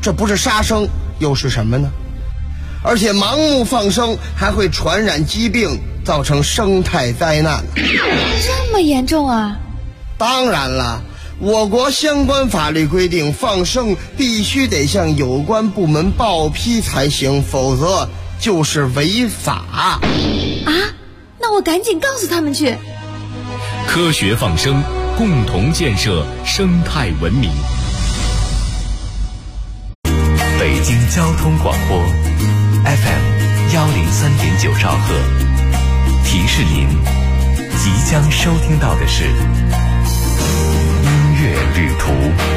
这不是杀生又是什么呢？而且盲目放生还会传染疾病，造成生态灾难。 这么严重啊？ 当然了，我国相关法律规定，放生必须得向有关部门报批才行，否则就是违法。 啊？那我赶紧告诉他们去。 科学放生，共同建设生态文明。北京交通广播 FM103.9兆赫，提示您即将收听到的是音乐旅途。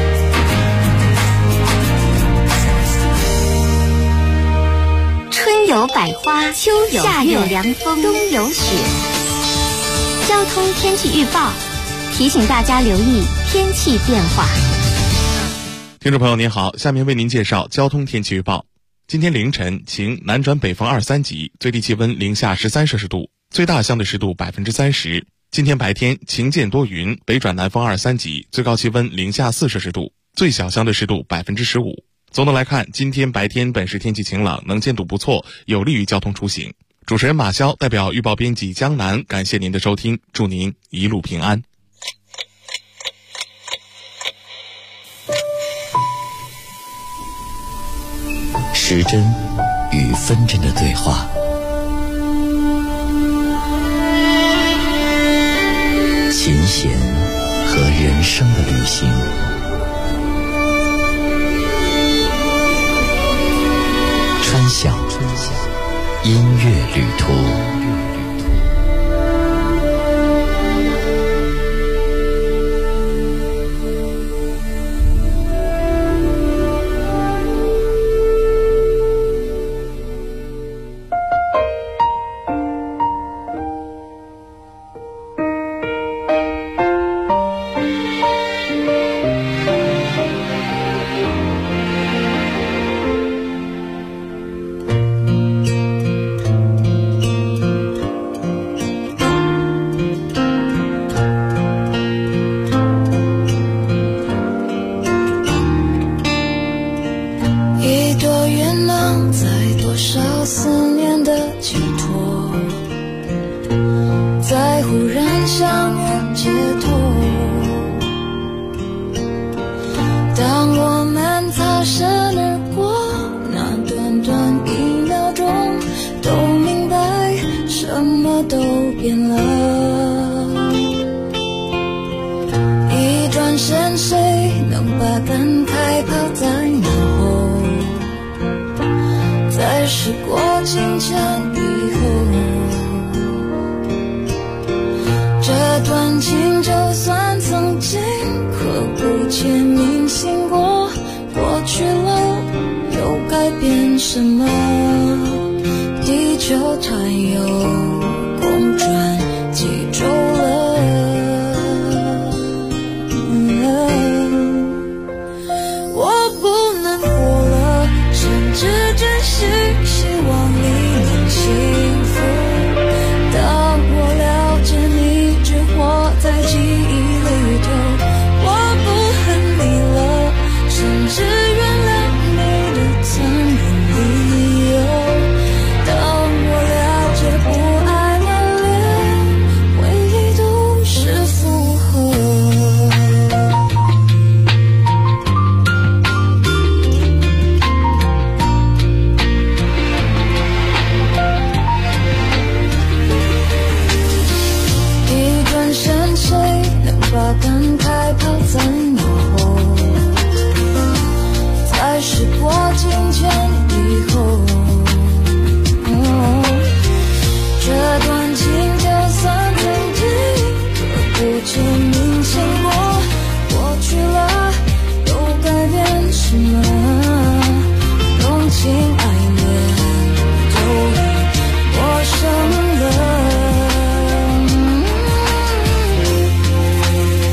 春有百花，秋有夏有凉风，冬有雪。交通天气预报提醒大家留意天气变化。 听众朋友您好，下面为您介绍交通天气预报。今天凌晨晴，南转北风2、3级，最低气温零下13摄氏度，最大相对湿度30%。今天白天晴间多云，北转南风2、3级，最高气温零下4摄氏度，最小相对湿度15%。总的来看，今天白天本市天气晴朗，能见度不错，有利于交通出行。主持人马潇代表预报编辑江南，感谢您的收听，祝您一路平安。 时针与分针的对话，琴弦和人生的旅行，穿晓音乐旅途。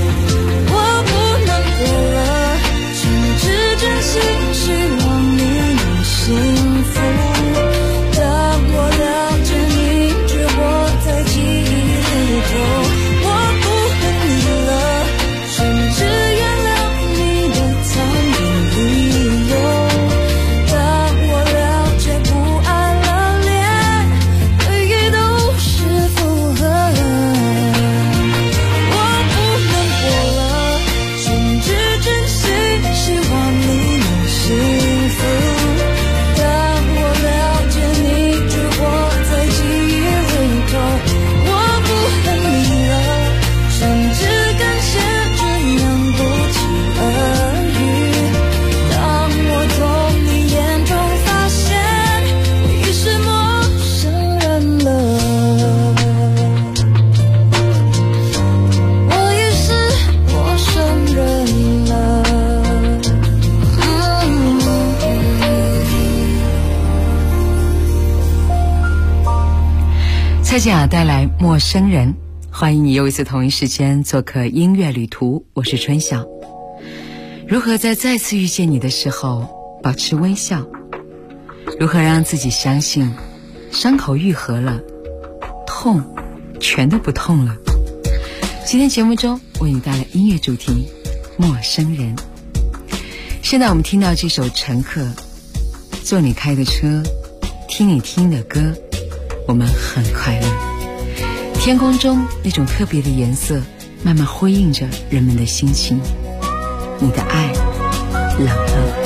希望你蔡健雅带来《陌生人》，欢迎你又一次同一时间做客音乐旅途，我是春晓。如何在再次遇见你的时候保持微笑？如何让自己相信伤口愈合了，痛全都不痛了？今天节目中为你带来音乐主题《陌生人》。现在我们听到这首《乘客》，坐你开的车，听你听的歌，我们很快乐。天空中那种特别的颜色慢慢辉映着人们的心情，你的爱冷了。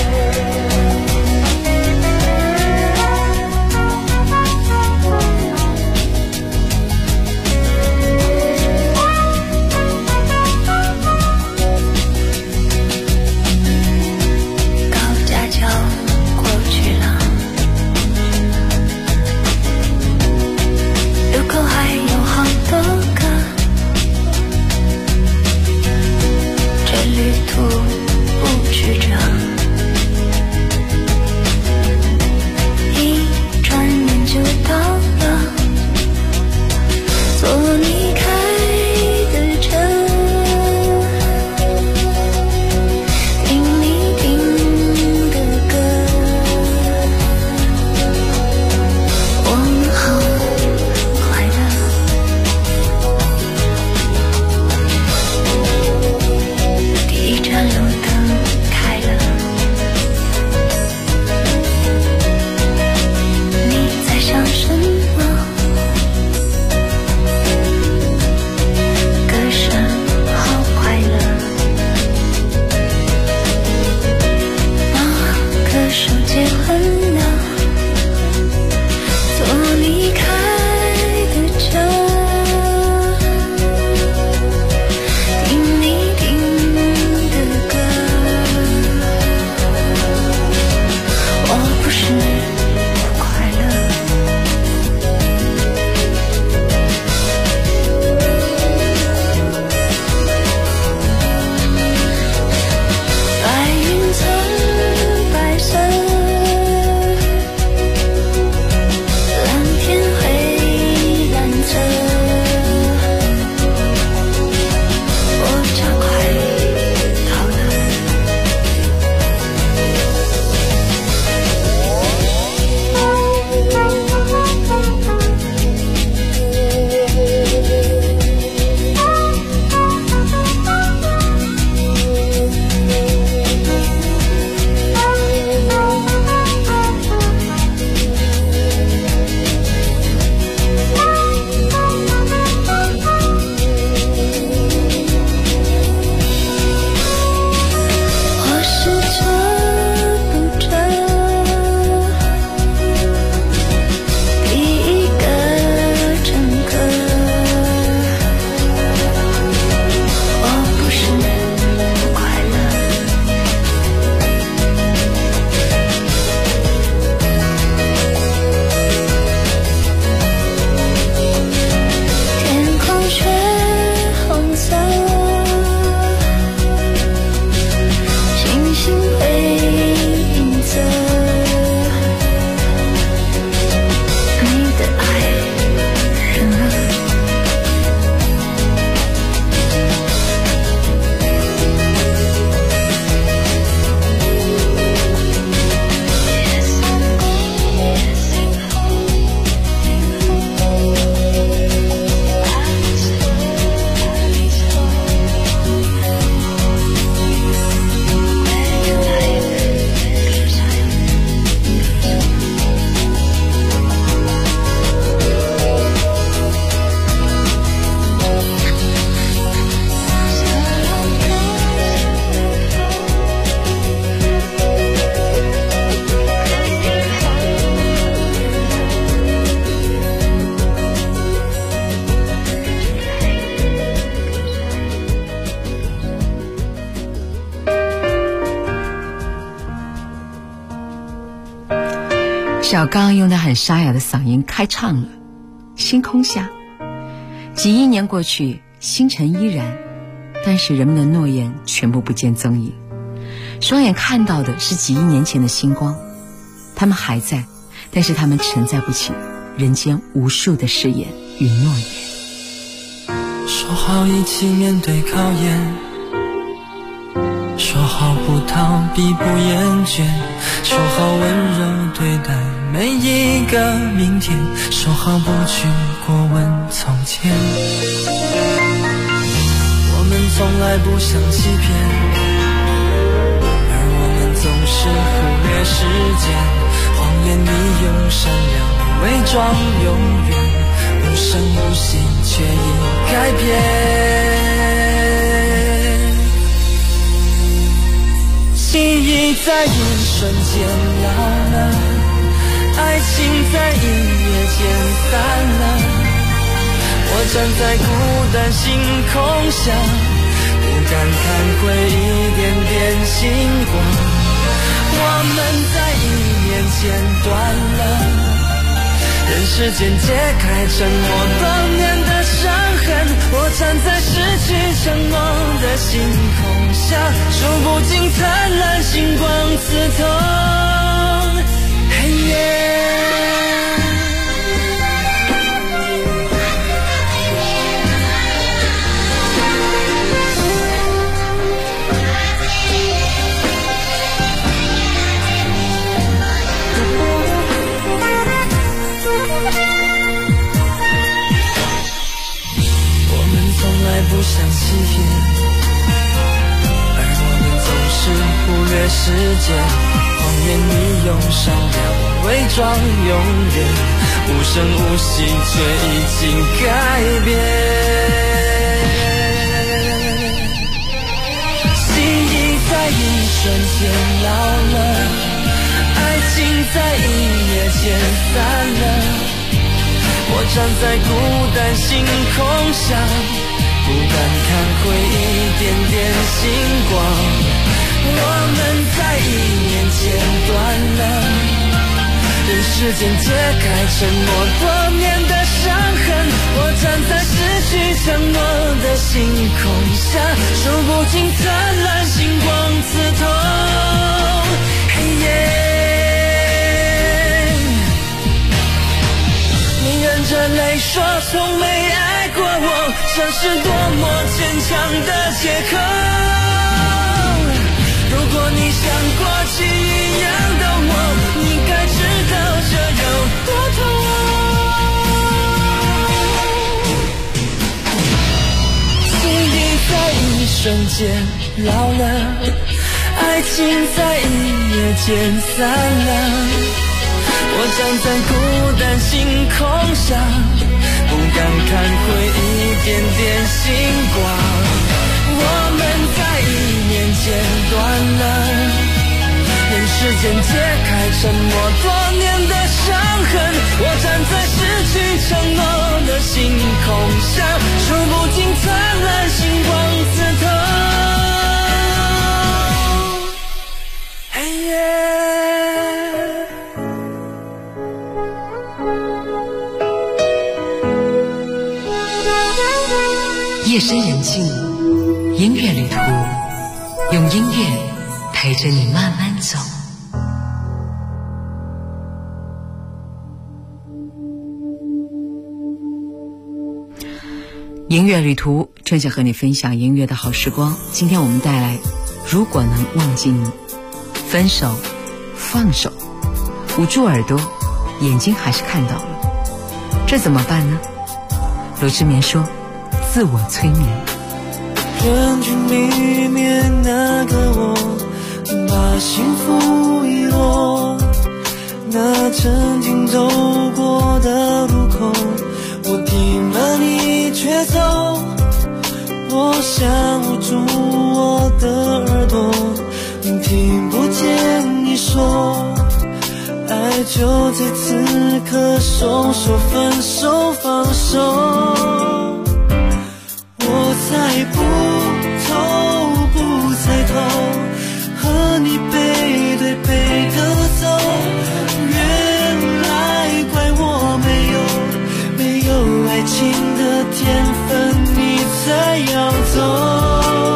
小刚用他很沙哑的嗓音开唱了《星空下》。几亿年过去，星辰依然，但是人们的诺言全部不见踪影。双眼看到的是几亿年前的星光，他们还在，但是他们承载不起人间无数的誓言与诺言。 说好一起面对考验，说好不逃避不厌倦，说好温柔对待每一个明天，说好不去过问从前。我们从来不想欺骗，而我们总是忽略时间，谎言你用善良伪装永远，无声无息却已改变。记忆在一瞬间老了，爱情在一夜间散了。我站在孤单星空下，不敢看回一点点星光。我们在一年前断了，人世间揭开沉默多年的伤痕。我站在失去承诺的星空下，数不尽灿烂星光刺痛黑夜。不想欺骗，而我们总是忽略时间，谎言你用善良伪装永远，无声无息却已经改变。记忆在一瞬间老了，爱情在一夜间散了。我站在孤单星空下，不敢看回一点点星光。我们在一年前断了，人世间揭开沉默多年的伤痕。我站在失去承诺的星空下，数不尽灿烂星光刺痛黑夜。你忍着泪说从没爱过我，这是多么坚强的借口。如果你像过去一样的我，你该知道这有多痛。记忆在一瞬间老了，爱情在一夜间散了。我站在孤单星空下，不敢看回一点点星光。我们在一年前断了，人世间揭开沉默多年的伤痕。我站在失去承诺的星空下，数不尽灿烂星光刺痛黑夜。 夜深人静，音乐旅途，用音乐陪着你慢慢走。音乐旅途，正想和你分享音乐的好时光。今天我们带来如果能忘记你，分手放手，捂住耳朵，眼睛还是看到了，这怎么办呢？罗志眠说，自我催眠。 人群里面那个我，把幸福遗落，那曾经走过的路口，我听了你却走。我想捂住我的耳朵，听不见你说，爱就在此刻，说说分手放手。我才不头不抬头，和你背对背的走。原来怪我没有爱情的天分，你才要走。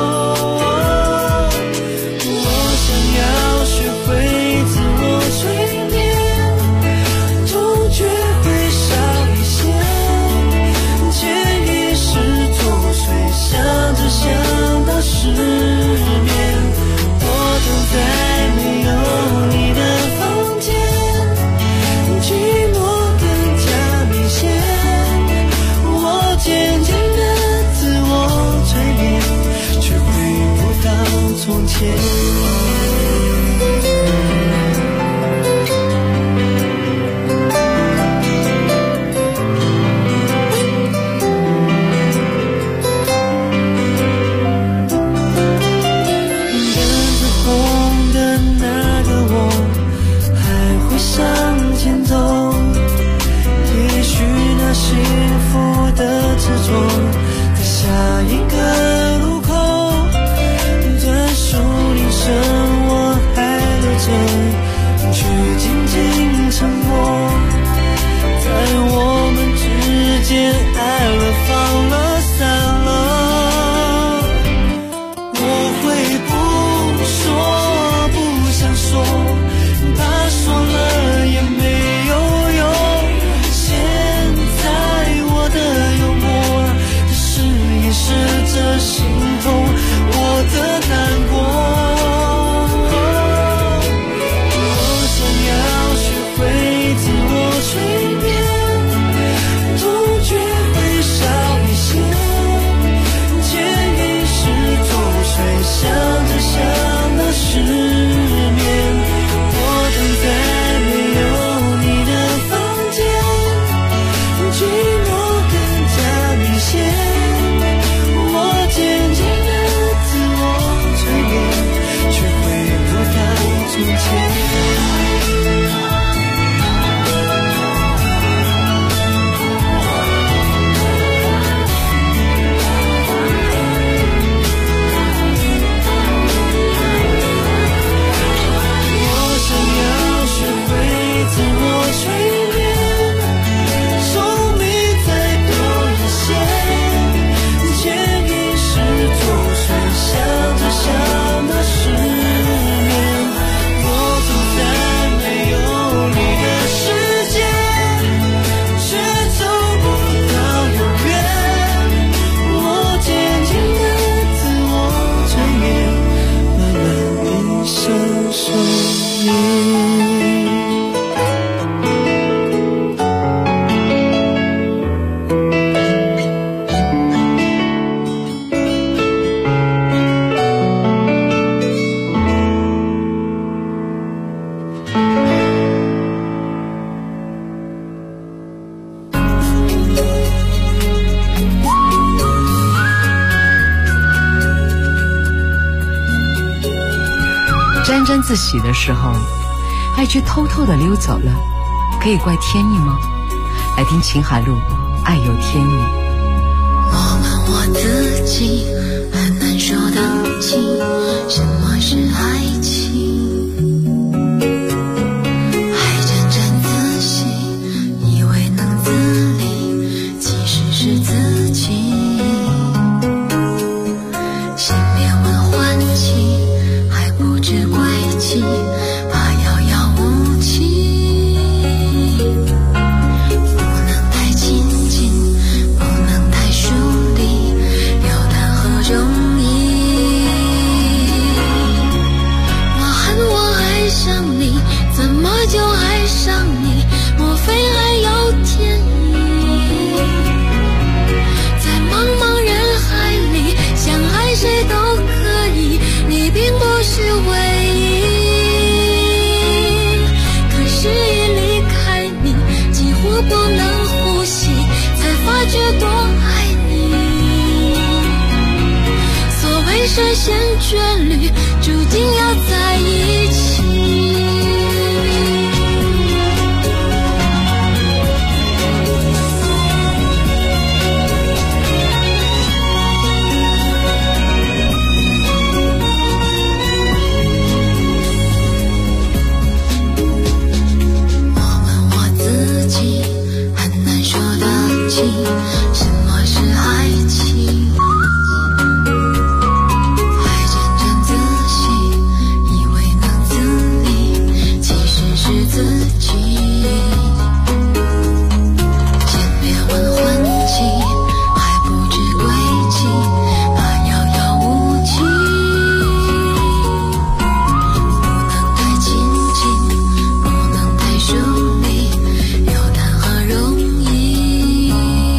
我想要学会自我催眠，痛觉会上却紧紧沉默，在我们之间爱了放了散了，我会不说不想说，怕说了也没有用，现在我的幽默这是掩饰着心痛，我的难过，我想要学会自我催眠，痛觉会少一些，潜意识入睡，想着想的失眠，我躺在没有你的房间，寂寞更加明显，我渐渐的自我催眠，却回不到从前。 沾沾自喜的时候，爱却偷偷地溜走了，可以怪天意吗？来听秦海璐《爱有天意》。 我问我自己，很难说得清什么是爱情，还沾沾自喜，以为能自理，其实是自己。先别问欢喜，还不知归期，怕遥遥无期，不能太亲近，不能太疏离，又谈何容易。我恨我爱上你，怎么就爱上你？莫非还有天意？在茫茫人海里，想爱谁都可以，你并不是唯一。可是一离开你，几乎不能呼吸，才发觉多爱你。所谓神仙眷侣，注定要在一起。很难说得清什么是爱情，还沾沾自喜，以为能自理，其实是自己。先别问欢喜，还不知归期，怕遥遥无期，不能太亲近，不能太疏离，又谈何容易。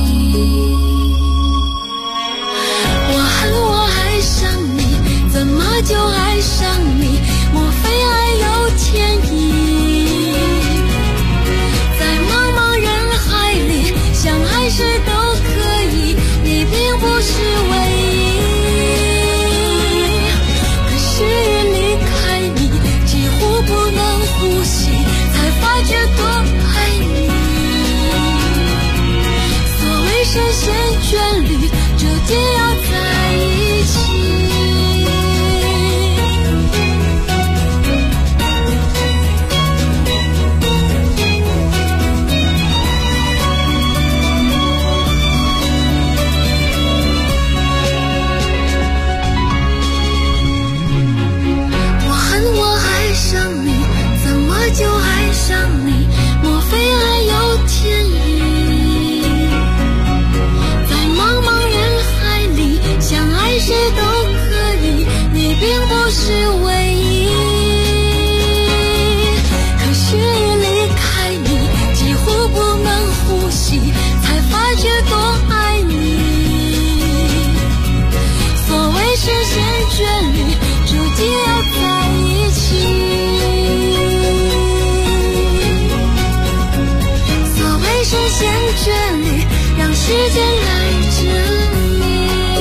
我恨我爱上你，怎么就爱上你？莫非爱有天意？在茫茫人海里，想爱谁都可以，你并不是唯一。可是一离开你，几乎不能呼吸，才发觉多爱你。所谓神仙眷侣，注定要在一起。 就爱上你？莫非爱有天意？在茫茫人海里，想爱谁都可以，你并不是唯一。可是离开你，几乎不能呼吸，才发觉多爱你。所谓神仙眷侣，注定要在一起。所谓神仙眷侣，让时间来证明。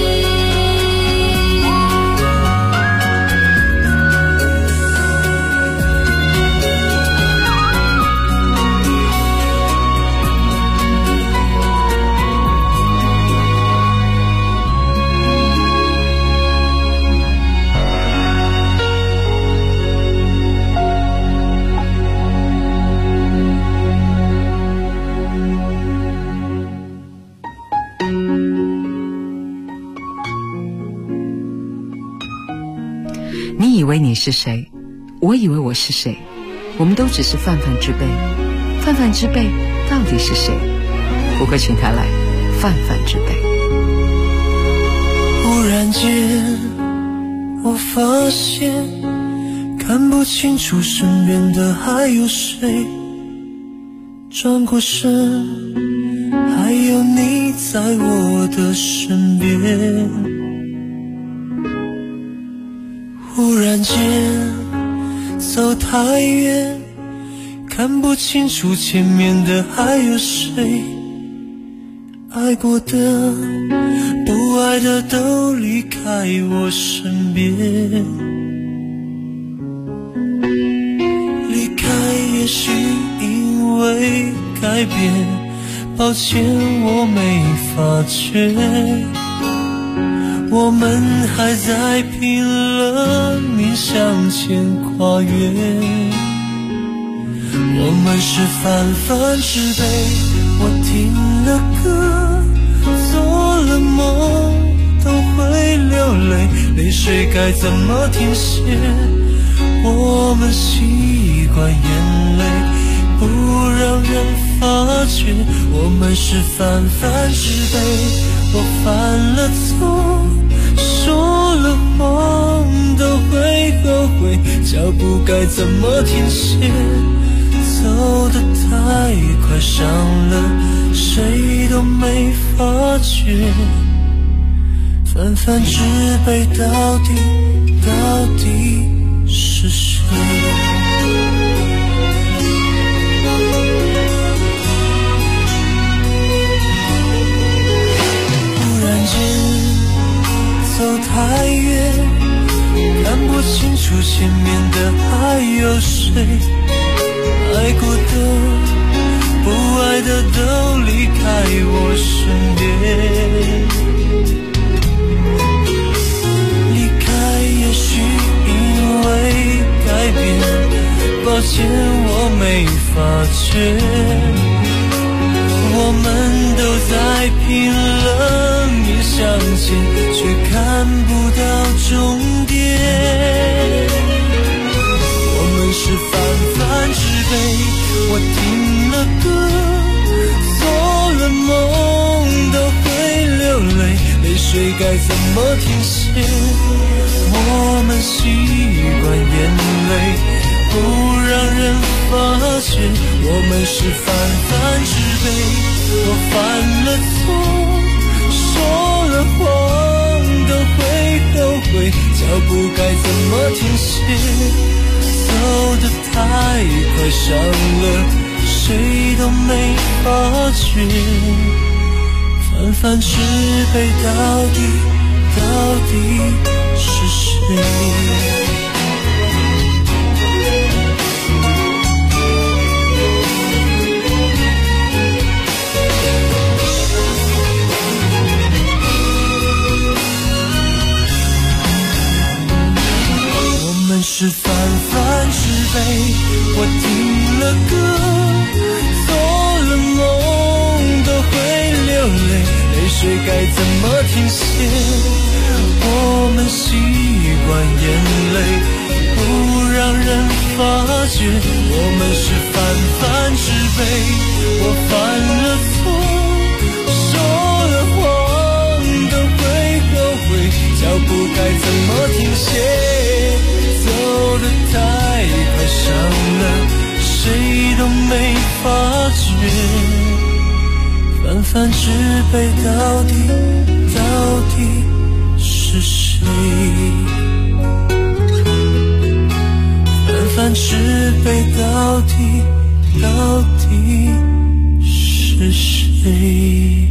你以为你是谁，我以为我是谁，我们都只是泛泛之辈。泛泛之辈到底是谁？我会请他来泛泛之辈。 忽然间我发现看不清楚身边的还有谁，转过身还有你在我的身边。忽然间走太远，看不清楚前面的还有谁，爱过的不爱的都离开我身边。离开也许因为改变，抱歉我没发觉，我们还在拼了命向前跨越。我们是泛泛之辈，我听了歌做了梦都会流泪，泪水该怎么停歇？我们习惯眼泪不让人发觉。我们是泛泛之辈，我犯了错说了谎都会后悔，脚步该怎么停歇？走得太快，伤了谁都没发觉。泛泛之辈到底是谁？忽然间走太远，看不清楚前面的还有谁，爱过的不爱的都离开我身边。离开也许因为改变，抱歉我没发觉，我们都在拼了命向前，却看不到终点。我们是泛泛之辈，我听了歌做了梦都会流泪，泪水该怎么停歇？我们习惯眼泪不让人发觉。我们是泛泛之辈，我犯了错说了谎都会后悔，脚步该怎么停歇？走得太快，伤了谁都没发觉。泛泛之辈到底是谁？是泛泛之辈，我听了歌做了梦都会流泪，泪水该怎么停歇？我们习惯眼泪不让让人发觉我们是泛泛之辈。我犯了错，说了谎，都会后悔，脚步该怎么停歇？走得太快，伤了谁都没发觉。泛泛之辈到底是谁？泛泛之辈到底是谁？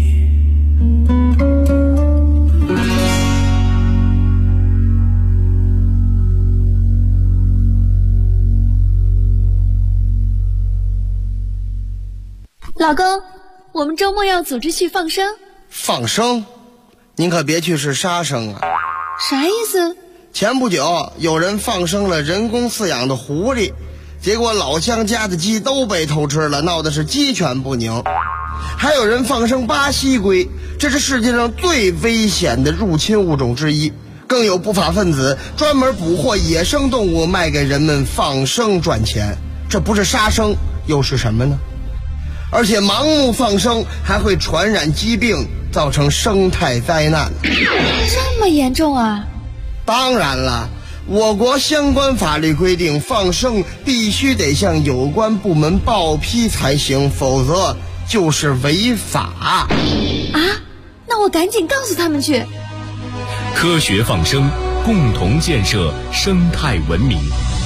老公，我们周末要组织去放生。 放生？您可别去是杀生啊！ 啥意思？ 前不久有人放生了人工饲养的狐狸，结果老乡家的鸡都被偷吃了，闹的是鸡犬不宁。还有人放生巴西龟，这是世界上最危险的入侵物种之一。更有不法分子专门捕获野生动物卖给人们放生赚钱，这不是杀生又是什么呢？而且盲目放生还会传染疾病，造成生态灾难。 这么严重啊？ 当然了，我国相关法律规定，放生必须得向有关部门报批才行，否则就是违法。 啊？那我赶紧告诉他们去。 科学放生，共同建设生态文明。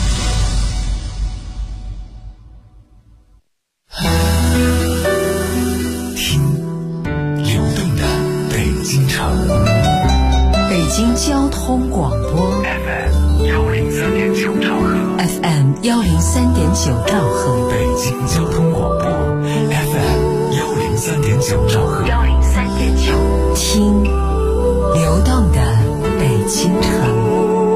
北京交通广播 FM 103.9兆赫 FM 103.9兆赫， 北京交通广播 FM 103.9兆赫 103.9，听流动的北京城。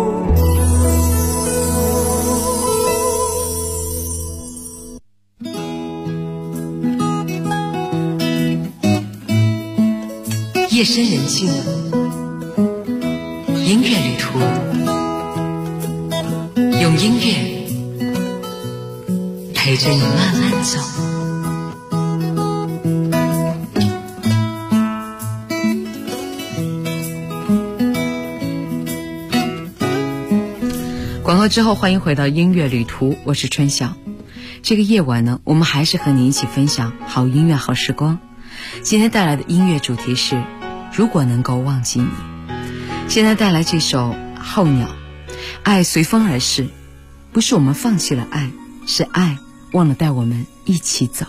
夜深人静了，音乐旅途，用音乐陪着你慢慢走。广告之后，欢迎回到音乐旅途，我是春晓。这个夜晚呢，我们还是和你一起分享好音乐、好时光。今天带来的音乐主题是如果能够忘记你。现在带来这首候鸟，爱随风而逝，不是我们放弃了爱，是爱忘了带我们一起走。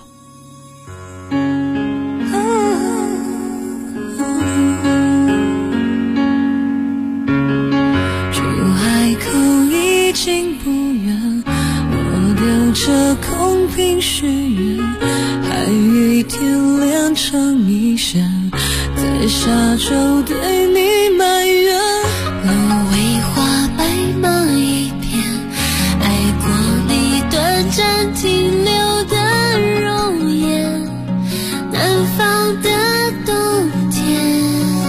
出海口已经不远，我丢着空瓶许愿，海与天连成一线，在下周对你埋怨。 芦苇花白马一片，爱过你短暂停留的容颜，南方的冬天，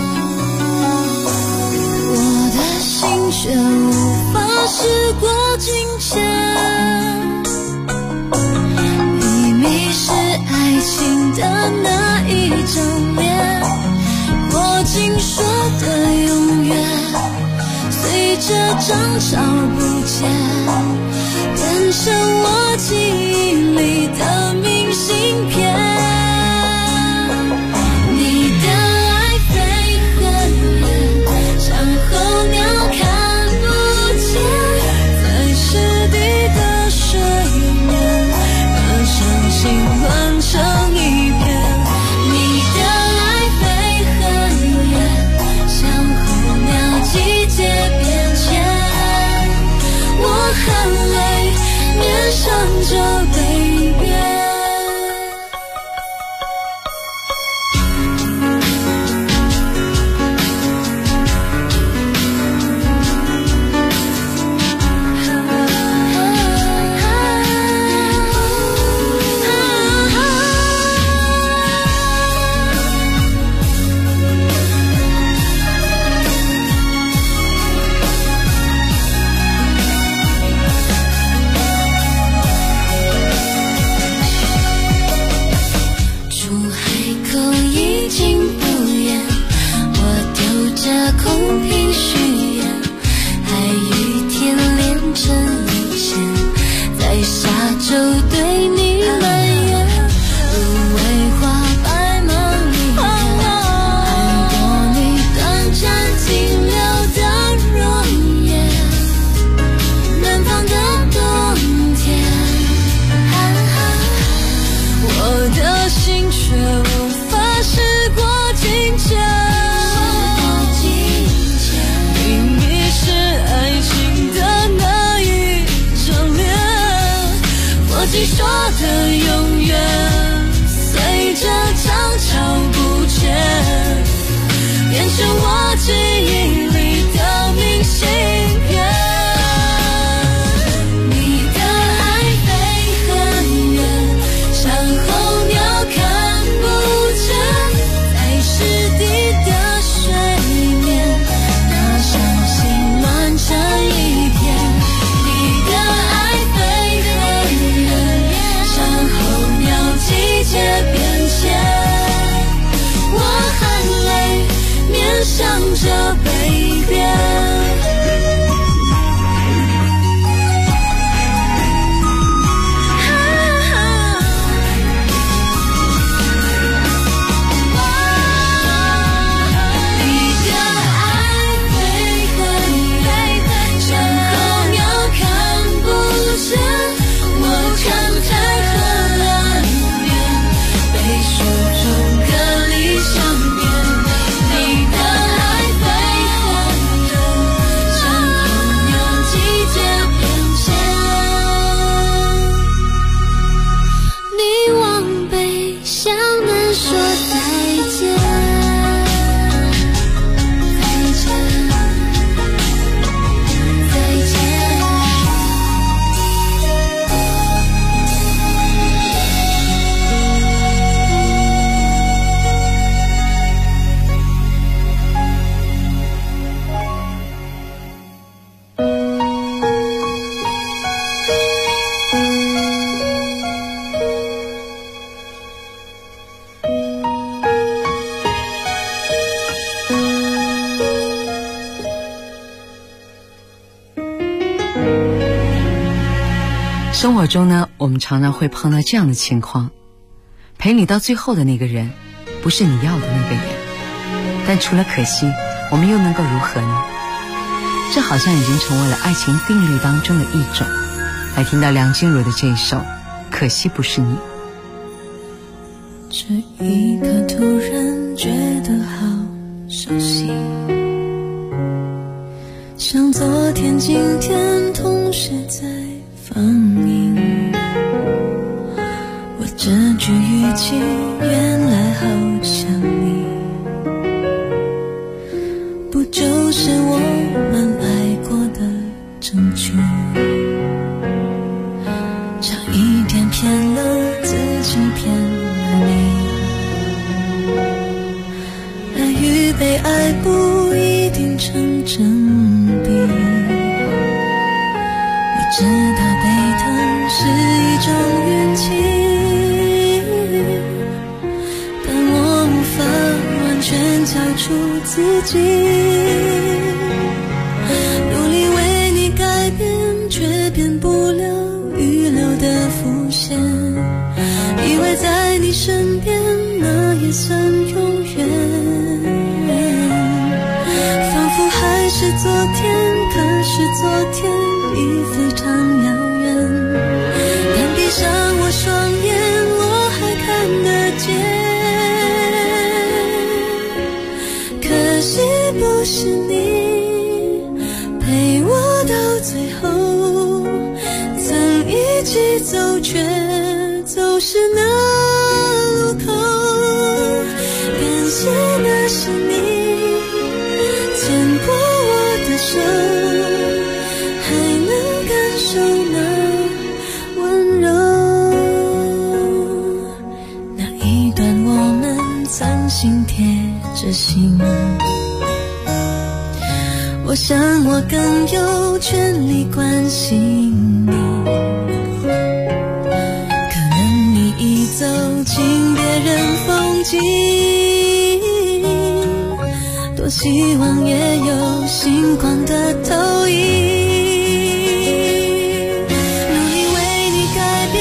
我的心却无法时过境迁。你迷失爱情的那一张脸，我竟说的永远，随着争吵不见，变成我记忆里的明信片。你的爱飞很远，像候鸟看不见，在湿地的水面，把伤心乱成一片。你的爱飞很远，像候鸟季节变迁，我就对你蔓延，芦苇花白茫一片，还多你短暂停留的容颜。南方的冬天，我的心却无法时过境迁。你说的永远，随着涨潮不减，变成我记忆里的明信片。你的爱飞很远，像候鸟看不见，在湿地的水面，那伤心乱成一片。你的爱飞很远，季节变迁，我含泪面向着北边。 生活中呢，我们常常会碰到这样的情况，陪你到最后的那个人不是你要的那个人，但除了可惜，我们又能够如何呢？这好像已经成为了爱情定律当中的一种。来听到梁静茹的这一首《可惜不是你》。 这一刻突然觉得好熟悉，像昨天今天同时在放映，我这句语气原来好像你，不就是我们爱过的证据？差一点骗了自己，骗了你，爱与被爱不一定成正比，我知道背疼是一种运气，但我无法完全交出自己，努力为你改变，却变不了预留的伏线，以为在你身边那也算永远，仿佛还是昨天，可是昨天已非常遥远，但闭上我双眼，我还看得见。可惜不是你陪我到最后，曾一起走却走失那路口，感谢的是你牵过我的手，还能感受那温柔，那一段我们曾心贴着心，我想我更有权利关心你，可能你已走进别人风景，多希望也有星光的投影，努力为你改变，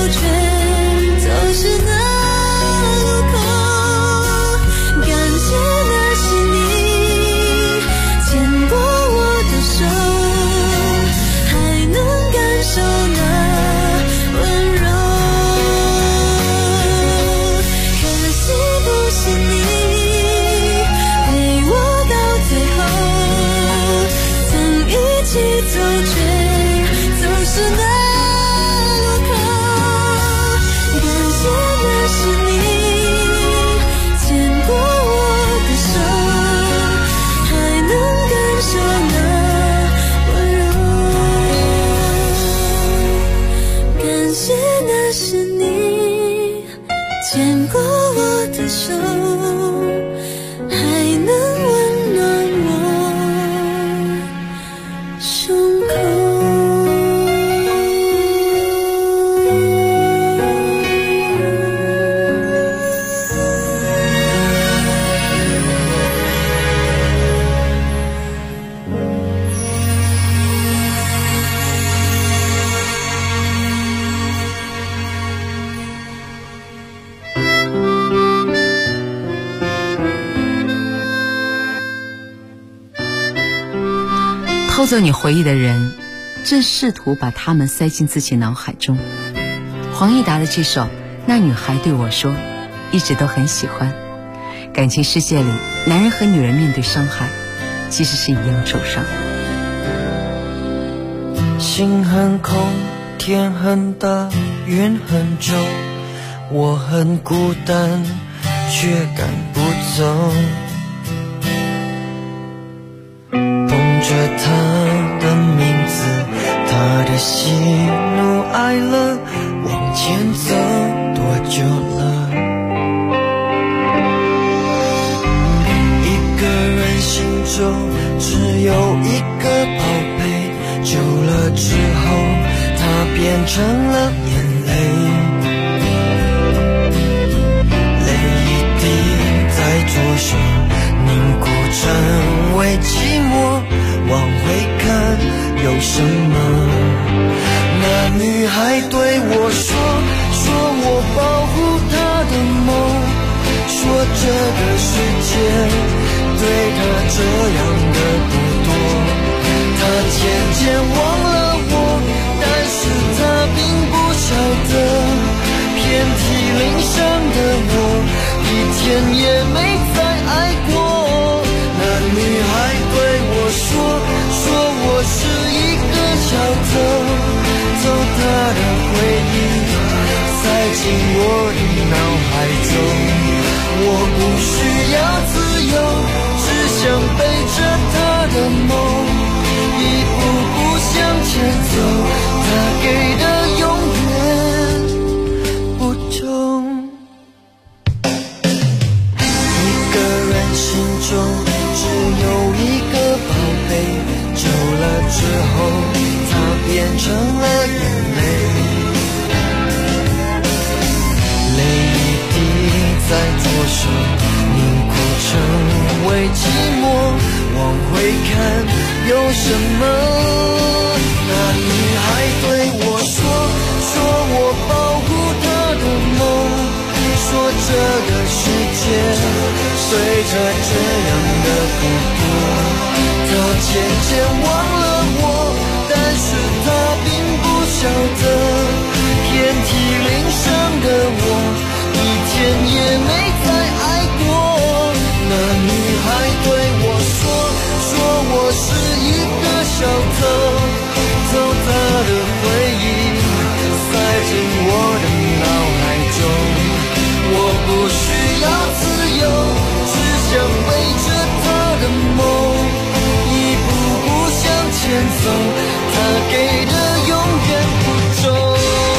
却走失的路口。感谢那是你牵过我的手，还能感受那温柔。可惜不是你陪我到最后，曾一起走却走失那路口。感谢那是你牵过我的手，还能感受那温柔。感谢那是你牵过我的手，还能温暖我胸口。 偷走你回忆的人，正试图把他们塞进自己脑海中。黄义达的这首《那女孩对我说》一直都很喜欢。感情世界里，男人和女人面对伤害其实是一样受伤。 心很空，天很大，云很重，我很孤单，却赶不走。捧着他的名字，他的喜怒哀乐，往前走多久了？一个人心中只有一个宝贝，久了之后，它变成了眼泪，泪一滴在左手凝固成为寂寞，往回看有什么？那女孩对我说，说我保护她的梦，说这个世界对她这样的不多。她渐渐忘了我，但是她并不晓得，遍体鳞伤的我，一天也没再爱过。那女孩对我说，说我是一个小偷，偷她的回忆塞进我的脑海中。我不需要自由，只想背着她的梦，一步步向前走，他给的永远不同。一个人心中只有一个宝贝，久了之后，它变成了眼泪，泪一滴在左手凝固成为寂寞，往回看有什么？那女孩对我说，说我保护她的梦，说这个世界随着这样的不多。她渐渐忘了我，但是她并不晓得，遍体鳞伤的我，一天也没再爱过。那女孩对我说，说我是一个小偷，偷她的回忆塞进我的脑海中。我不需要自由，只想背着她的梦，一步步向前走，她给的永远不重。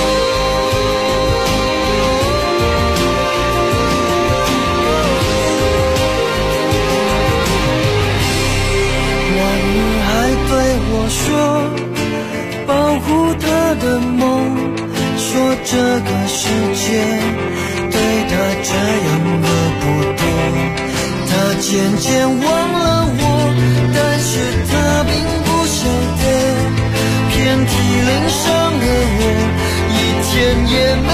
说保护她的梦，说这个世界对她这样的不多。她渐渐忘了我，但是她并不晓得，遍体鳞伤的我，一天也没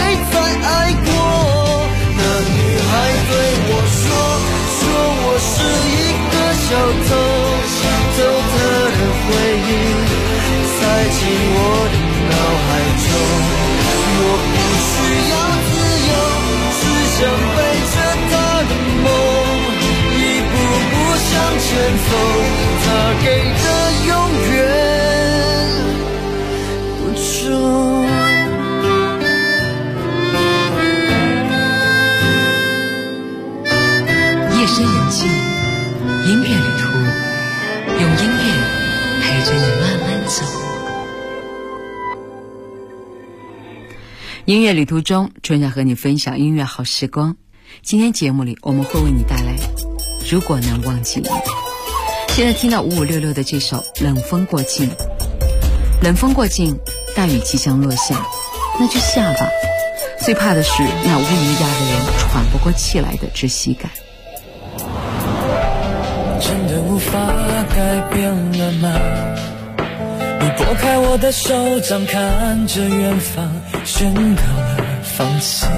音乐旅途中，春夏和你分享音乐好时光。今天节目里我们会为你带来如果能忘记你。现在听到5566的这首冷风过境。冷风过境，大雨即将落下，那就下吧。最怕的是那无余压的人喘不过气来的窒息感。 真的无法改变了吗？你拨开我的手掌，看着远方，宣告了放弃。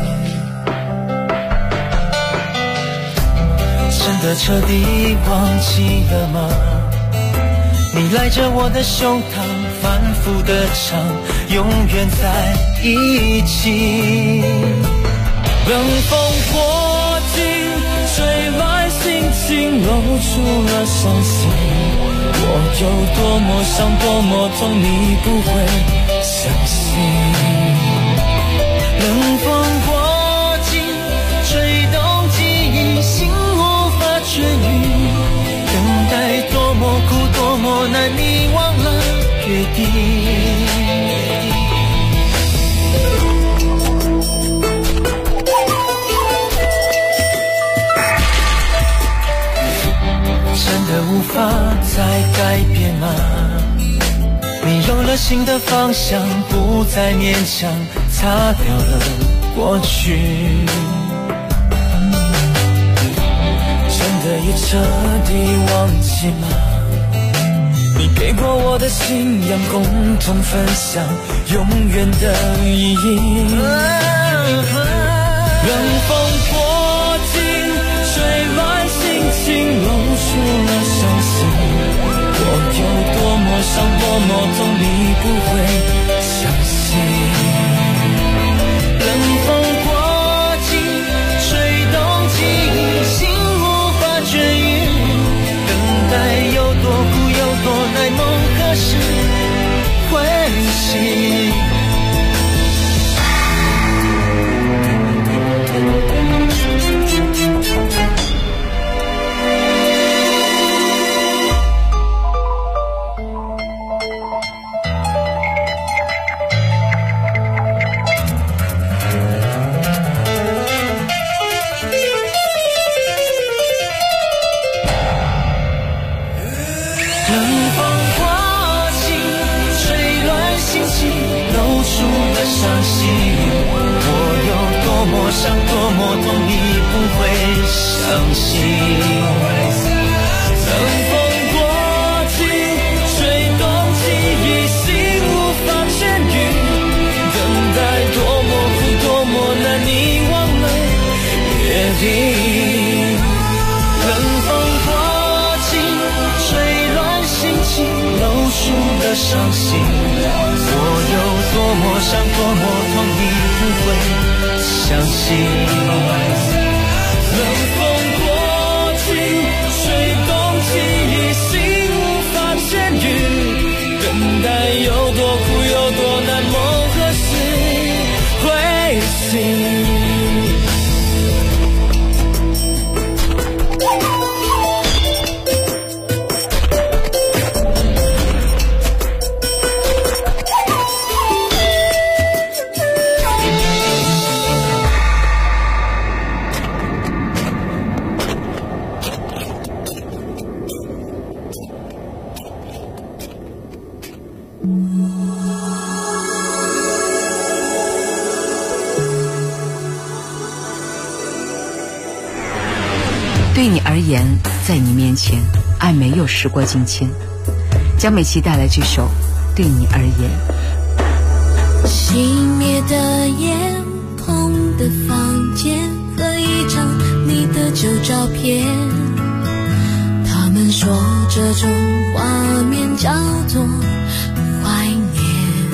真的彻底忘记了吗？你赖着我的胸膛，反复的唱，永远在一起。冷风过境，吹乱心情，露出了伤心。我有多么伤，多么痛，你不会相信。冷风过境，吹动记忆，心无法痊愈。等待多么苦，多么难，你忘了约定。真的无法再改变吗？你有了新的方向，不再勉强，擦掉了过去。真的已彻底忘记吗？你给过我的信仰，共同分享永远的意义。冷风过境，吹乱心情，露出了伤心。我有多么伤，多么痛，你不会相信。冷风过境，吹动记忆，心无法痊愈。等待有多苦，有多难，梦何时会醒？伤心，我有多么伤，多么痛，你不会相信。冷风过境，吹动记忆，心无法痊愈。等待多么苦，多么难，你忘了约定。冷风过境，吹乱心情，露出的伤心。我有多么伤，多么痛，你不会相信。冷风过境，吹动记忆，心无法痊愈。等待有多苦，有多难，梦何时会醒？ 对你而言，在你面前，爱没有时过境迁。江美琪带来这首《对你而言》。 熄灭的烟，空的房间和一张你的旧照片，他们说这种画面叫做怀念。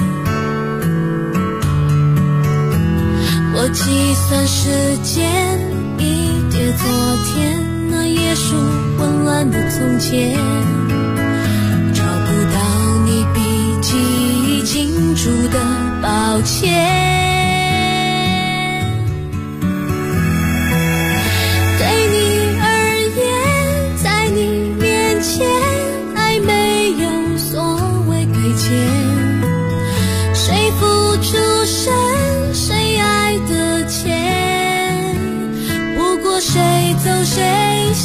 我计算时间，一叠昨天，那页数混乱的从前，找不到你比记忆清楚的抱歉。对你而言，在你面前，爱没有所谓亏欠，谁付出深，谁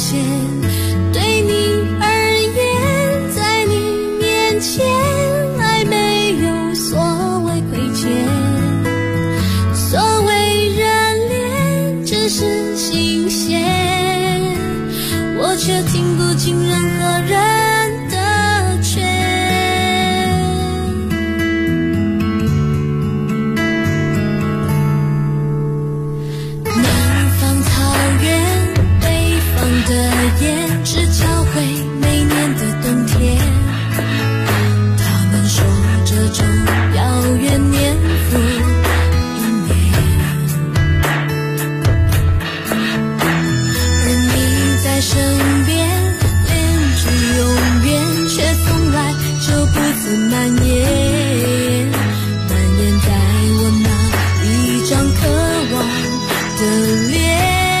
现。对你而言，在你面前，爱没有所谓亏欠，所谓热恋只是新鲜，我却听不进任何人的劝。南方草原，北方的胭脂交汇每年的冬天，他们说这种遥远年复一年，而你在身边，恋着永远，却从来就不曾蔓延，蔓延在我那一张渴望的脸。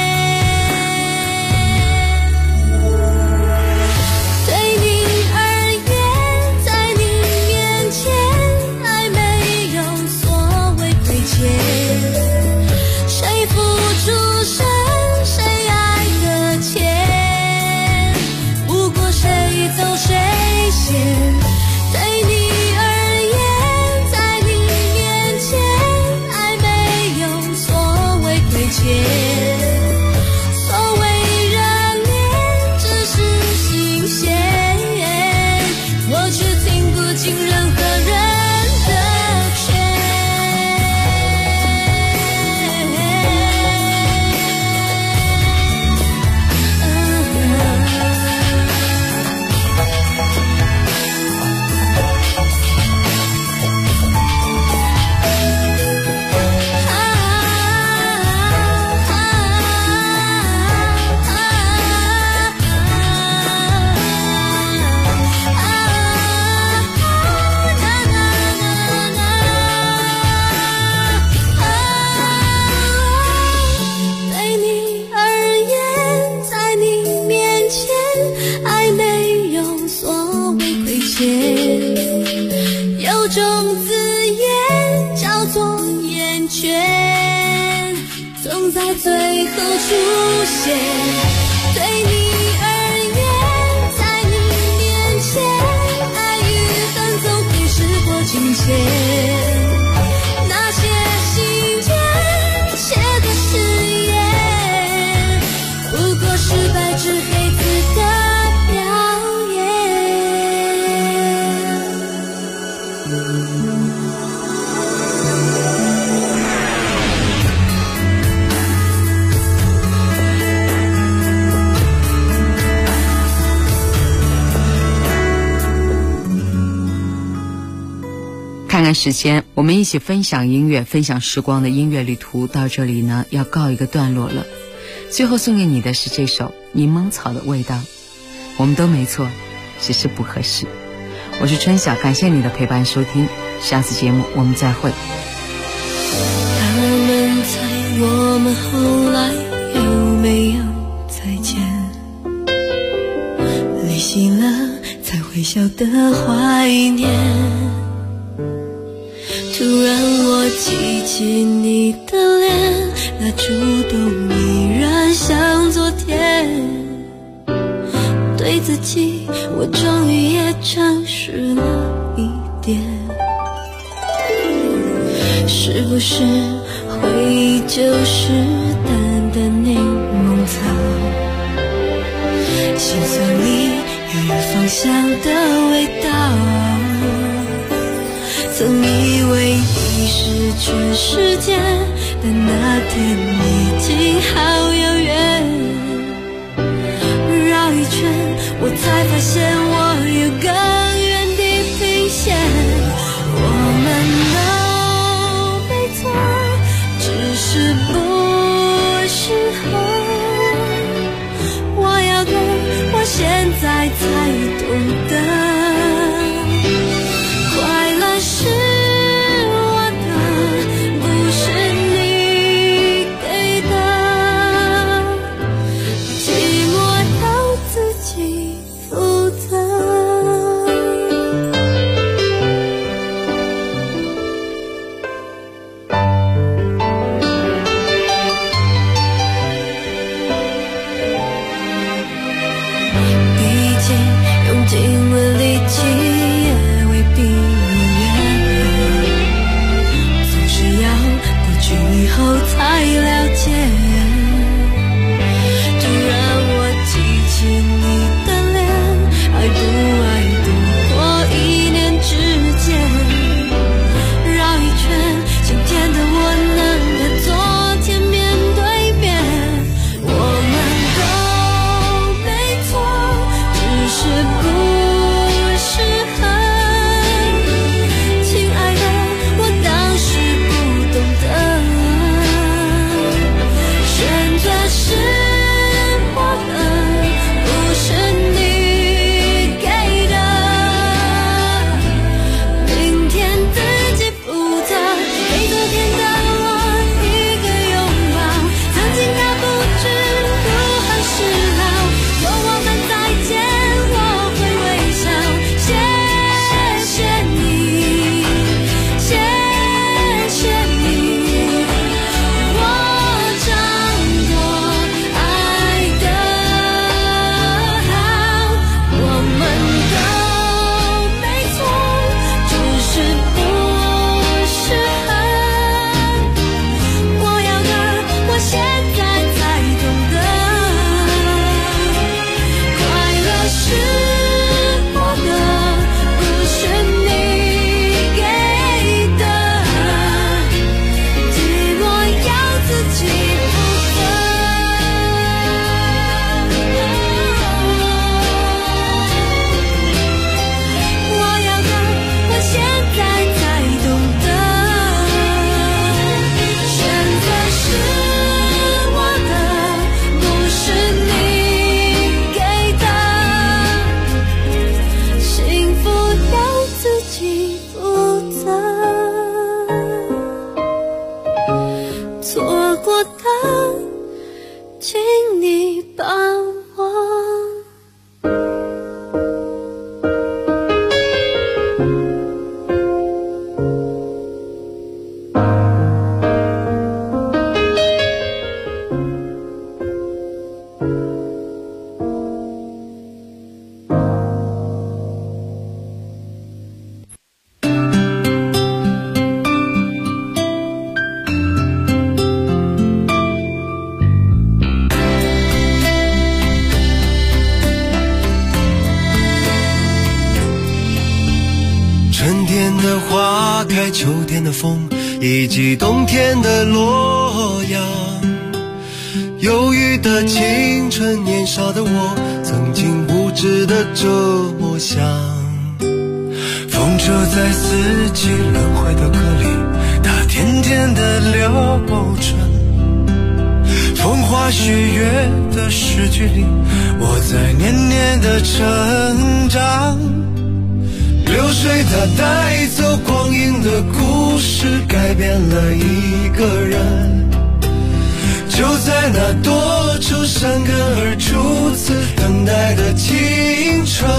有种字眼叫做厌倦，总在最后出现。对你而言，在你面前，爱与恨总会时过境迁。那些信件写的誓言，不过是白纸黑字的看看时间，我们一起分享音乐，分享时光的音乐旅途到这里呢，要告一个段落了。最后送给你的是这首《柠檬草的味道》。我们都没错，只是不合适。我是春晓，感谢你的陪伴收听，下次节目我们再会。 他们猜我们后来有没有再见，离席了才会晓得怀念。突然我记起你的脸，那主动依然像昨天，对自己我终于也诚实了一点。是不是回忆就是淡淡柠檬草，心酸里有远方向的味道。曾以为已是全世界，但那天已经好遥远。绕一圈，我才发现我有更远的平线。我们都没错，只是不适合。我要的，我现在才懂得。是我的，不是你给的。 过的，请你帮我。 春天的花开，秋天的风，以及冬天的洛阳。忧郁的青春，年少的我，曾经无知的这么想。风车在四季轮回的歌里，它甜甜的流转。风花雪月的诗句里，我在年年的成长。流水它带走光阴的故事，改变了一个人。就在那多愁善感而初次等待的青春。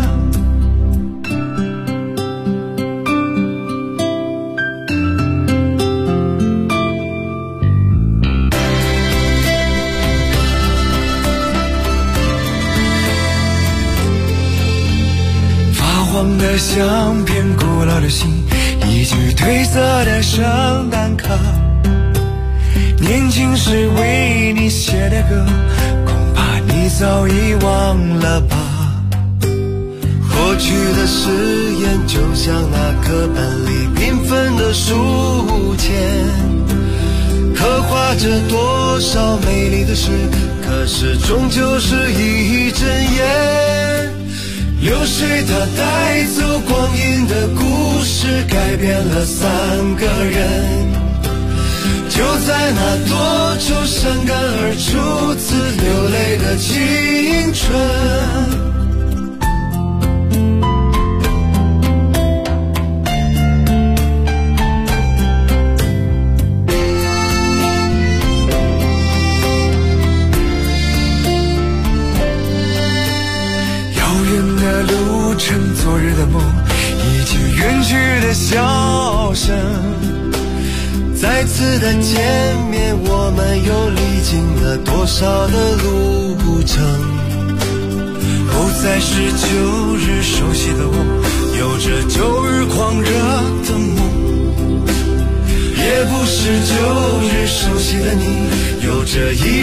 黄的相片，古老的信，一句褪色的圣诞卡。年轻时为你写的歌，恐怕你早已忘了吧。过去的誓言，就像那课本里缤纷的书签，刻画着多少美丽的事，可是终究是一阵烟。流水它带走光阴的故事，改变了三个人。就在那多愁善感而初次流泪的青春。路程，昨日的梦，一句远去的笑声。再次的见面，我们又历经了多少的路程。不再是旧日熟悉的我，有着旧日狂热的梦，也不是旧日熟悉的你，有着一